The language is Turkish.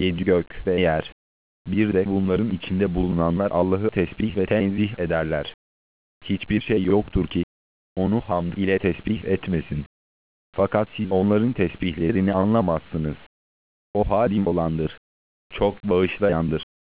yedi gök ve yer. Bir de bunların içinde bulunanlar Allah'ı tesbih ve tenzih ederler. Hiçbir şey yoktur ki onu hamd ile tesbih etmesin. Fakat siz onların tesbihlerini anlamazsınız. O halim olandır, çok bağışlayandır.